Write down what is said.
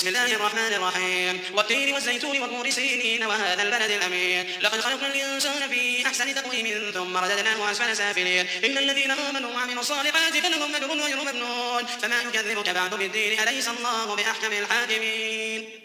بسم الله الرحمن الرحيم والتين والزيتون وطور سينين وهذا البلد الأمين لقد خلقنا الإنسان في أحسن تقويم ثم رددناه أسفل سافلين إن الذين آمنوا وعملوا الصالحات فلهم أجر غير ممنون فما يكذبك بعد بالدين أليس الله بأحكم الحاكمين.